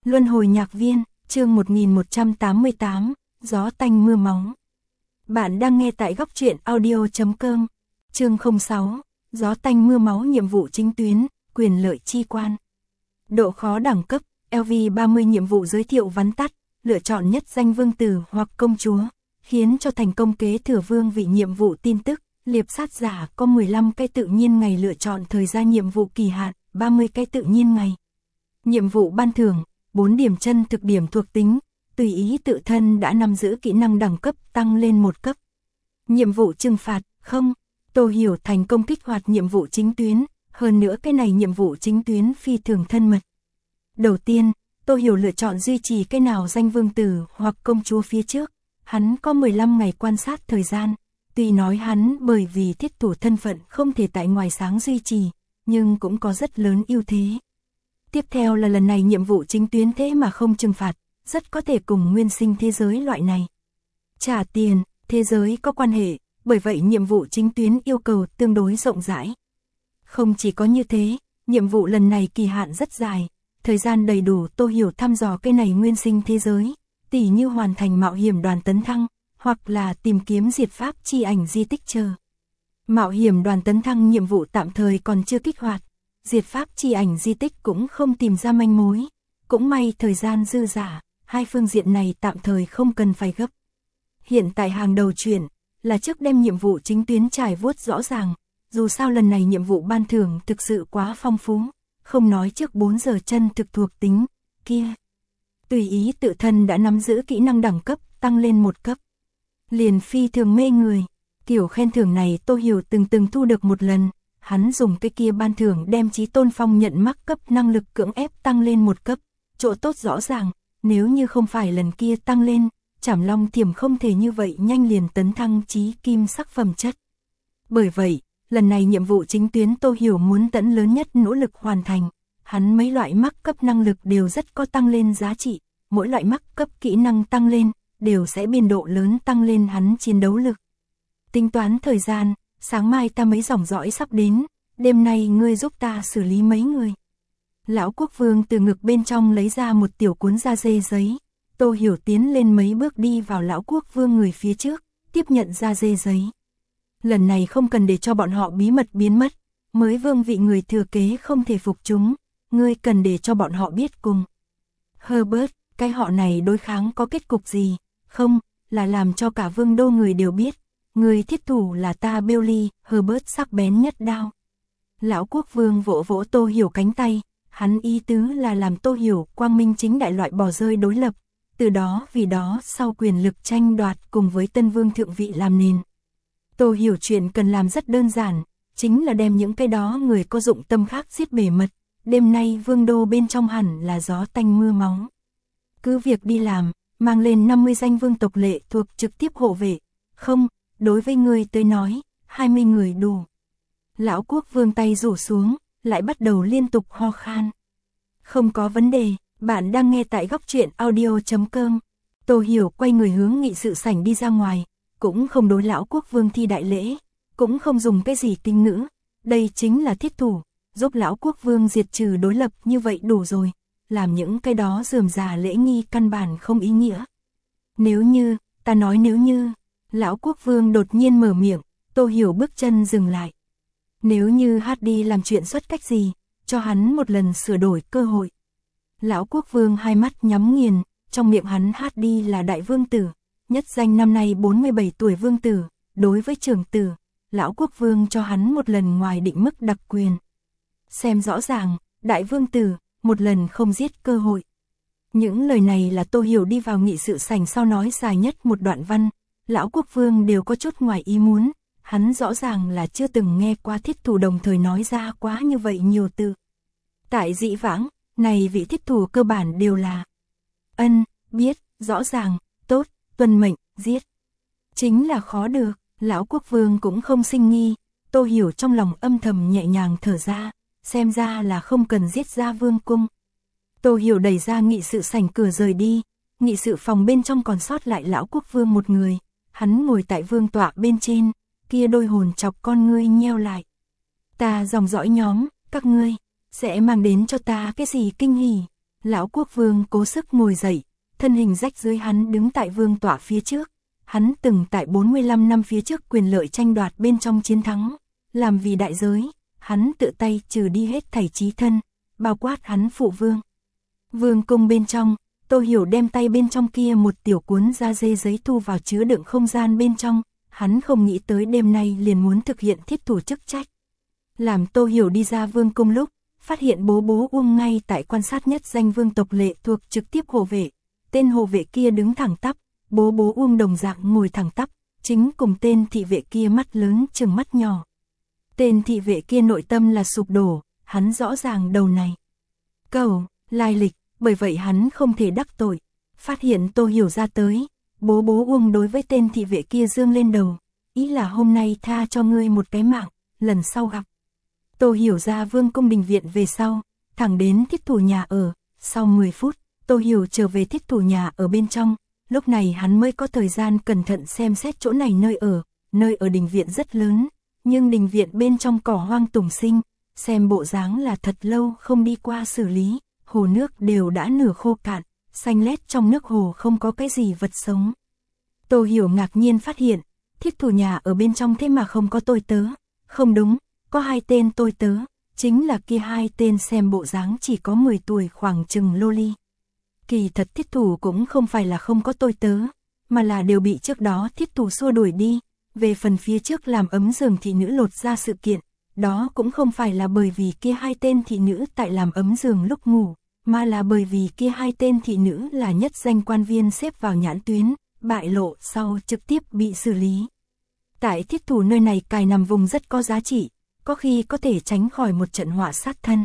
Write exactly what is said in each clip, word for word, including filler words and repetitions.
Luân hồi nhạc viên, chương một nghìn một trăm tám mươi tám, gió tanh mưa máu. Bạn đang nghe tại góc truyện audio chấm com. Chương không sáu, gió tanh mưa máu, nhiệm vụ chính tuyến, quyền lợi chi quan. Độ khó đẳng cấp, L V ba mươi nhiệm vụ giới thiệu vắn tắt, lựa chọn nhất danh vương tử hoặc công chúa, khiến cho thành công kế thừa vương vị. Nhiệm vụ tin tức, liệp sát giả có mười lăm cái tự nhiên ngày, lựa chọn thời gian nhiệm vụ kỳ hạn, ba mươi cái tự nhiên ngày. Nhiệm vụ ban thưởng, bốn điểm chân thực điểm thuộc tính, tùy ý tự thân đã nắm giữ kỹ năng đẳng cấp tăng lên một cấp. Nhiệm vụ trừng phạt, không, Tô Hiểu thành công kích hoạt nhiệm vụ chính tuyến, hơn nữa cái này nhiệm vụ chính tuyến phi thường thân mật. Đầu tiên, Tô Hiểu lựa chọn duy trì cái nào danh vương tử hoặc công chúa phía trước, hắn có mười lăm ngày quan sát thời gian, tuy nói hắn bởi vì thiết thủ thân phận không thể tại ngoài sáng duy trì, nhưng cũng có rất lớn ưu thế. Tiếp theo là lần này nhiệm vụ chính tuyến thế mà không trừng phạt, rất có thể cùng nguyên sinh thế giới loại này trả tiền, thế giới có quan hệ, bởi vậy nhiệm vụ chính tuyến yêu cầu tương đối rộng rãi. Không chỉ có như thế, nhiệm vụ lần này kỳ hạn rất dài, thời gian đầy đủ Tô Hiểu thăm dò cái này nguyên sinh thế giới, tỉ như hoàn thành mạo hiểm đoàn tấn thăng, hoặc là tìm kiếm diệt pháp chi ảnh di tích chờ. Mạo hiểm đoàn tấn thăng nhiệm vụ tạm thời còn chưa kích hoạt, diệt pháp chi ảnh di tích cũng không tìm ra manh mối, cũng may thời gian dư dả, hai phương diện này tạm thời không cần phải gấp. Hiện tại hàng đầu chuyển là trước đem nhiệm vụ chính tuyến trải vuốt rõ ràng, dù sao lần này nhiệm vụ ban thưởng thực sự quá phong phú, không nói trước bốn giờ chân thực thuộc tính, kia. Tùy ý tự thân đã nắm giữ kỹ năng đẳng cấp, tăng lên một cấp. Liền phi thường mê người, kiểu khen thưởng này Tô Hiểu từng từng thu được một lần, hắn dùng cái kia ban thưởng đem Chí Tôn Phong nhận mắc cấp năng lực cưỡng ép tăng lên một cấp, chỗ tốt rõ ràng, nếu như không phải lần kia tăng lên, Trảm Long Thiểm không thể như vậy nhanh liền tấn thăng chí kim sắc phẩm chất. Bởi vậy, lần này nhiệm vụ chính tuyến Tô Hiểu muốn tận lớn nhất nỗ lực hoàn thành, hắn mấy loại mắc cấp năng lực đều rất có tăng lên giá trị, mỗi loại mắc cấp kỹ năng tăng lên, đều sẽ biên độ lớn tăng lên hắn chiến đấu lực. Tính toán thời gian, sáng mai ta mấy dòng dõi sắp đến, đêm nay ngươi giúp ta xử lý mấy người. Lão Quốc Vương từ ngực bên trong lấy ra một tiểu cuốn da dê giấy, Tô Hiểu tiến lên mấy bước đi vào Lão Quốc Vương người phía trước, tiếp nhận da dê giấy. Lần này không cần để cho bọn họ bí mật biến mất, mới vương vị người thừa kế không thể phục chúng, ngươi cần để cho bọn họ biết cùng Herbert, cái họ này đối kháng có kết cục gì, không, là làm cho cả vương đô người đều biết, người thiết thủ là ta Bailey, Herbert sắc bén nhất đao. Lão Quốc Vương vỗ vỗ Tô Hiểu cánh tay, hắn ý tứ là làm Tô Hiểu quang minh chính đại loại bỏ rơi đối lập, từ đó vì đó sau quyền lực tranh đoạt cùng với tân vương thượng vị làm nền. Tô Hiểu chuyện cần làm rất đơn giản, chính là đem những cái đó người có dụng tâm khác giết bể mật, đêm nay vương đô bên trong hẳn là gió tanh mưa máu. Cứ việc đi làm, mang lên năm mươi danh vương tộc lệ thuộc trực tiếp hộ vệ, không, đối với người tới nói, hai mươi người đủ. Lão Quốc Vương tay rủ xuống, lại bắt đầu liên tục ho khan. Không có vấn đề, bạn đang nghe tại góc truyện audio chấm com. Tô Hiểu quay người hướng nghị sự sảnh đi ra ngoài, cũng không đối Lão Quốc Vương thi đại lễ, cũng không dùng cái gì kinh ngữ, đây chính là thiết thủ, giúp Lão Quốc Vương diệt trừ đối lập như vậy đủ rồi, làm những cái đó rườm rà lễ nghi căn bản không ý nghĩa. Nếu như, ta nói nếu như, Lão Quốc Vương đột nhiên mở miệng, Tô Hiểu bước chân dừng lại. Nếu như Hardy làm chuyện xuất cách gì, cho hắn một lần sửa đổi cơ hội. Lão Quốc Vương hai mắt nhắm nghiền, trong miệng hắn Hardy là đại vương tử, nhất danh năm nay bốn mươi bảy tuổi vương tử, đối với trưởng tử, Lão Quốc Vương cho hắn một lần ngoài định mức đặc quyền. Xem rõ ràng, đại vương tử, một lần không giết cơ hội. Những lời này là Tô Hiểu đi vào nghị sự sảnh sau nói dài nhất một đoạn văn, Lão Quốc Vương đều có chút ngoài ý muốn, hắn rõ ràng là chưa từng nghe qua thiết thủ đồng thời nói ra quá như vậy nhiều từ. Tại dĩ vãng, này vị thiết thủ cơ bản đều là ân, biết, rõ ràng, tốt, tuân mệnh, giết. Chính là khó được, Lão Quốc Vương cũng không sinh nghi, Tô Hiểu trong lòng âm thầm nhẹ nhàng thở ra, xem ra là không cần giết ra vương cung. Tô Hiểu đẩy ra nghị sự sảnh cửa rời đi, nghị sự phòng bên trong còn sót lại Lão Quốc Vương một người, hắn ngồi tại vương tọa bên trên, kia đôi hồn chọc con ngươi nheo lại. Ta dòng dõi nhóm, các ngươi, sẽ mang đến cho ta cái gì kinh hỉ? Lão quốc vương cố sức ngồi dậy, thân hình rách dưới hắn đứng tại vương tọa phía trước. Hắn từng tại bốn mươi lăm năm phía trước quyền lợi tranh đoạt bên trong chiến thắng, làm vì đại giới, hắn tự tay trừ đi hết thảy chí thân, bao quát hắn phụ vương. Vương cung bên trong, Tô Hiểu đem tay bên trong kia một tiểu cuốn da dê giấy thu vào chứa đựng không gian bên trong, hắn không nghĩ tới đêm nay liền muốn thực hiện thiết thủ chức trách. Làm Tô Hiểu đi ra vương cung lúc, phát hiện bố bố Uông ngay tại quan sát nhất danh vương tộc lệ thuộc trực tiếp hộ vệ, tên hộ vệ kia đứng thẳng tắp, bố bố Uông đồng dạng ngồi thẳng tắp, chính cùng tên thị vệ kia mắt lớn chừng mắt nhỏ. Tên thị vệ kia nội tâm là sụp đổ, hắn rõ ràng đầu này cầu, lai lịch, bởi vậy hắn không thể đắc tội. Phát hiện Tô Hiểu ra tới, bố bố Uông đối với tên thị vệ kia dương lên đầu, ý là hôm nay tha cho ngươi một cái mạng, lần sau gặp. Tô Hiểu ra vương cung đình viện về sau, thẳng đến thiết thủ nhà ở, sau mười phút, Tô Hiểu trở về thiết thủ nhà ở bên trong, lúc này hắn mới có thời gian cẩn thận xem xét chỗ này nơi ở, nơi ở đình viện rất lớn, nhưng đình viện bên trong cỏ hoang tùng sinh, xem bộ dáng là thật lâu không đi qua xử lý, hồ nước đều đã nửa khô cạn, xanh lét trong nước hồ không có cái gì vật sống. Tô Hiểu ngạc nhiên phát hiện, thiết thủ nhà ở bên trong thế mà không có tôi tớ, không đúng, có hai tên tôi tớ, chính là kia hai tên xem bộ dáng chỉ có mười tuổi khoảng chừng lô ly. Kỳ thật thiết thủ cũng không phải là không có tôi tớ, mà là đều bị trước đó thiết thủ xua đuổi đi, về phần phía trước làm ấm giường thị nữ lột ra sự kiện, đó cũng không phải là bởi vì kia hai tên thị nữ tại làm ấm giường lúc ngủ, mà là bởi vì kia hai tên thị nữ là nhất danh quan viên xếp vào nhãn tuyến, bại lộ sau trực tiếp bị xử lý. Tại thiết thủ nơi này cài nằm vùng rất có giá trị, có khi có thể tránh khỏi một trận họa sát thân.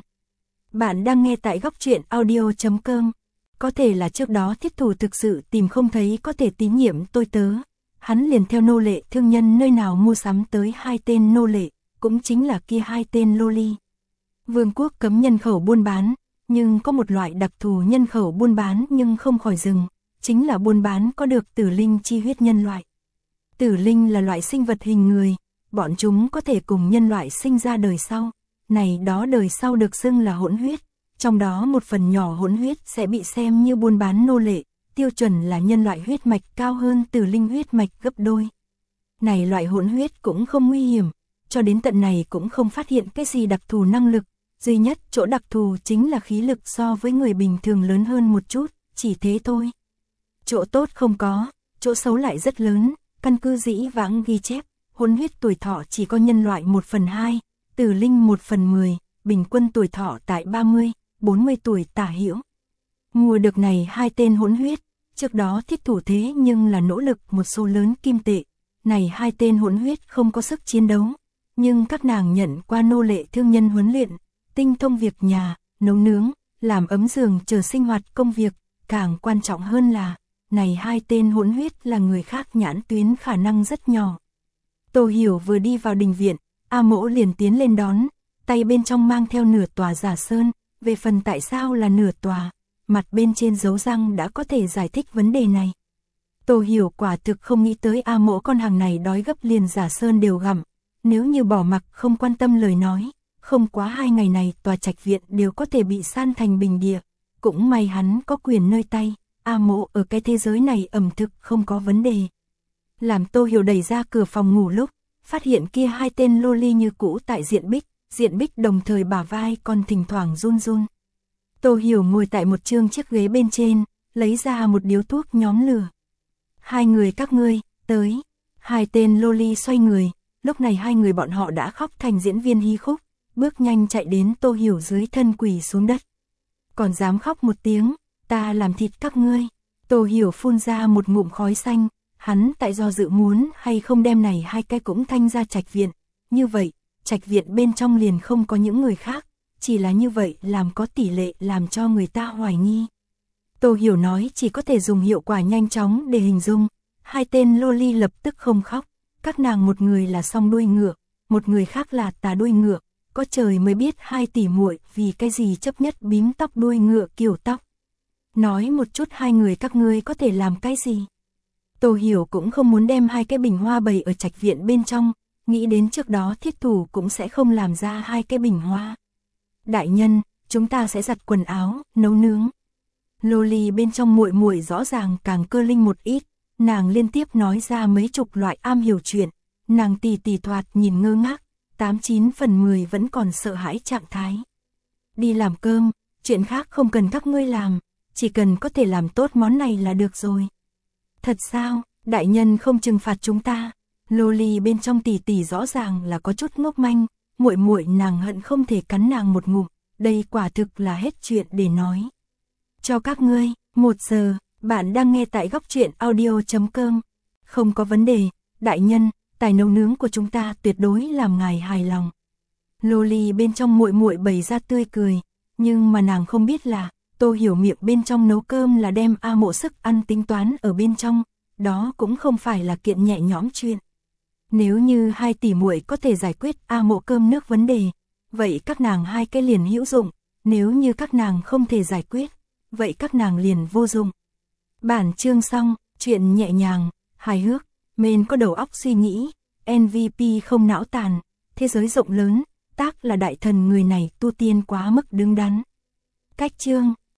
Bạn đang nghe tại góc truyện audio chấm com. Có thể là trước đó thiết thủ thực sự tìm không thấy có thể tín nhiệm tôi tớ. Hắn liền theo nô lệ thương nhân nơi nào mua sắm tới hai tên nô lệ, cũng chính là kia hai tên lô ly. Vương quốc cấm nhân khẩu buôn bán, nhưng có một loại đặc thù nhân khẩu buôn bán nhưng không khỏi dừng, chính là buôn bán có được tử linh chi huyết nhân loại. Tử linh là loại sinh vật hình người, bọn chúng có thể cùng nhân loại sinh ra đời sau, này đó đời sau được xưng là hỗn huyết, trong đó một phần nhỏ hỗn huyết sẽ bị xem như buôn bán nô lệ, tiêu chuẩn là nhân loại huyết mạch cao hơn tử linh huyết mạch gấp đôi. Này loại hỗn huyết cũng không nguy hiểm, cho đến tận này cũng không phát hiện cái gì đặc thù năng lực, duy nhất chỗ đặc thù chính là khí lực so với người bình thường lớn hơn một chút, chỉ thế thôi. Chỗ tốt không có, chỗ xấu lại rất lớn, căn cứ dĩ vãng ghi chép, hỗn huyết tuổi thọ chỉ có nhân loại một phần hai, tử linh một phần mười, bình quân tuổi thọ tại ba mươi, bốn mươi tuổi tả hữu. Mua được này hai tên hỗn huyết, trước đó thiết thủ thế nhưng là nỗ lực một số lớn kim tệ, này hai tên hỗn huyết không có sức chiến đấu, nhưng các nàng nhận qua nô lệ thương nhân huấn luyện, tinh thông việc nhà, nấu nướng, làm ấm giường chờ sinh hoạt công việc, càng quan trọng hơn là, này hai tên hỗn huyết là người khác nhãn tuyến khả năng rất nhỏ. Tô Hiểu vừa đi vào đình viện, A Mỗ liền tiến lên đón, tay bên trong mang theo nửa tòa giả sơn, về phần tại sao là nửa tòa, mặt bên trên dấu răng đã có thể giải thích vấn đề này. Tô Hiểu quả thực không nghĩ tới A Mỗ con hàng này đói gấp liền giả sơn đều gặm, nếu như bỏ mặc không quan tâm lời nói, không quá hai ngày này tòa trạch viện đều có thể bị san thành bình địa, cũng may hắn có quyền nơi tay, A Mỗ ở cái thế giới này ẩm thực không có vấn đề. Làm Tô Hiểu đẩy ra cửa phòng ngủ lúc, phát hiện kia hai tên lô ly như cũ tại diện bích, diện bích đồng thời bả vai còn thỉnh thoảng run run. Tô Hiểu ngồi tại một chương chiếc ghế bên trên, lấy ra một điếu thuốc nhóm lửa. Hai người các ngươi, tới. Hai tên lô ly xoay người, lúc này hai người bọn họ đã khóc thành diễn viên hí khúc, bước nhanh chạy đến Tô Hiểu dưới thân quỳ xuống đất. Còn dám khóc một tiếng, ta làm thịt các ngươi. Tô Hiểu phun ra một ngụm khói xanh, hắn tại do dự muốn hay không đem này hai cái cũng thanh ra trạch viện. Như vậy, trạch viện bên trong liền không có những người khác, chỉ là như vậy làm có tỷ lệ làm cho người ta hoài nghi. Tô Hiểu nói chỉ có thể dùng hiệu quả nhanh chóng để hình dung, hai tên lô ly lập tức không khóc, các nàng một người là song đuôi ngựa, một người khác là tà đuôi ngựa, có trời mới biết hai tỷ muội vì cái gì chấp nhất bím tóc đuôi ngựa kiểu tóc. Nói một chút hai người các ngươi có thể làm cái gì? Tô Hiểu cũng không muốn đem hai cái bình hoa bày ở trạch viện bên trong, nghĩ đến trước đó thiết thủ cũng sẽ không làm ra hai cái bình hoa. Đại nhân, chúng ta sẽ giặt quần áo, nấu nướng, Loli bên trong muội muội rõ ràng càng cơ linh một ít, nàng liên tiếp nói ra mấy chục loại am hiểu chuyện, nàng tì tì thoạt nhìn ngơ ngác, tám chín phần mười vẫn còn sợ hãi trạng thái. Đi làm cơm, chuyện khác không cần các ngươi làm, chỉ cần có thể làm tốt món này là được rồi. Thật sao, đại nhân không trừng phạt chúng ta? Loli bên trong tì tì rõ ràng là có chút ngốc manh, muội muội nàng hận không thể cắn nàng một ngụm, đây quả thực là hết chuyện để nói. Cho các ngươi, một giờ, bạn đang nghe tại góc truyện audio chấm com. Không có vấn đề, đại nhân, tài nấu nướng của chúng ta tuyệt đối làm ngài hài lòng. Loli bên trong muội muội bày ra tươi cười, nhưng mà nàng không biết là, Tô Hiểu miệng bên trong nấu cơm là đem A Mộ sức ăn tính toán ở bên trong, đó cũng không phải là kiện nhẹ nhõm chuyện. Nếu như hai tỷ muội có thể giải quyết A Mộ cơm nước vấn đề, vậy các nàng hai cái liền hữu dụng, nếu như các nàng không thể giải quyết, vậy các nàng liền vô dụng. Bản chương xong, chuyện nhẹ nhàng, hài hước, men có đầu óc suy nghĩ, em vê pê không não tàn, thế giới rộng lớn, tác là đại thần người này tu tiên quá mức đứng đắn. Cách chương